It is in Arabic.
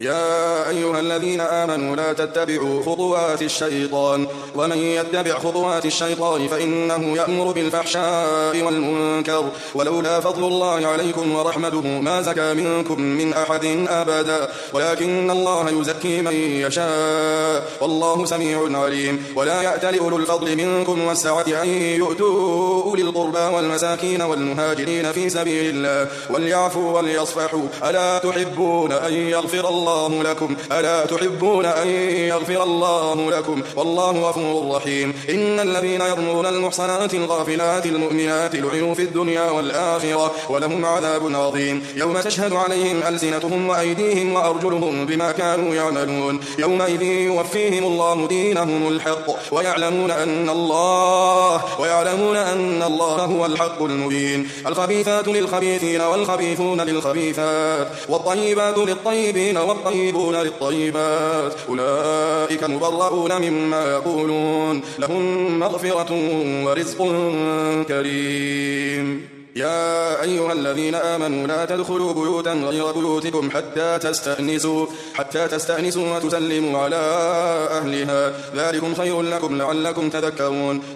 يا أيها الذين آمنوا لا تتبعوا خطوات الشيطان ومن يتبع خطوات الشيطان فإنه يأمر بالفحشاء والمنكر ولولا فضل الله عليكم ورحمته ما زكى منكم من أحد أبدا ولكن الله يزكي من يشاء والله سميع عليم ولا يأتل أولو الفضل منكم والسعة أن يؤتوا أولي القربى والمساكين والمهاجرين في سبيل الله وليعفوا وليصفحوا ألا تحبون أن يغفر الله لكم والله غفور رحيم إن الذين يرمون المحصنات الغافلات المؤمنات لعنوا في الدنيا والآخرة ولهم عذاب عظيم يوم تشهد عليهم ألسنتهم وأيديهم وأرجلهم بما كانوا يعملون يومئذ يوفيهم الله دينهم الحق ويعلمون أن الله هو الحق المبين الخبيثات للخبيثين والخبيثون للخبيثات والطيبات للطيبين والطيبون للطيبات أولئك مبرؤون مما يقولون لهم مغفرة ورزق كريم يا أيها الذين آمنوا لا تدخلوا بيوتا غير بيوتكم حتى تستأنسوا وتسلموا على أهلها ذلكم خير لكم لعلكم تذكرون